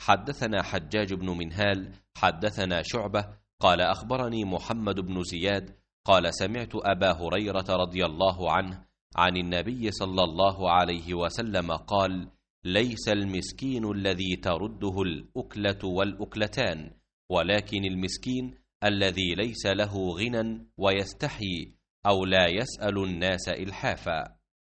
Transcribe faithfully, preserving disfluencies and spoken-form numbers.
حدثنا حجاج بن منهال حدثنا شعبة قال أخبرني محمد بن زياد قال سمعت أبا هريرة رضي الله عنه عن النبي صلى الله عليه وسلم قال: ليس المسكين الذي ترده الأكلة والأكلتان، ولكن المسكين الذي ليس له غنى ويستحي أو لا يسأل الناس إلحافا.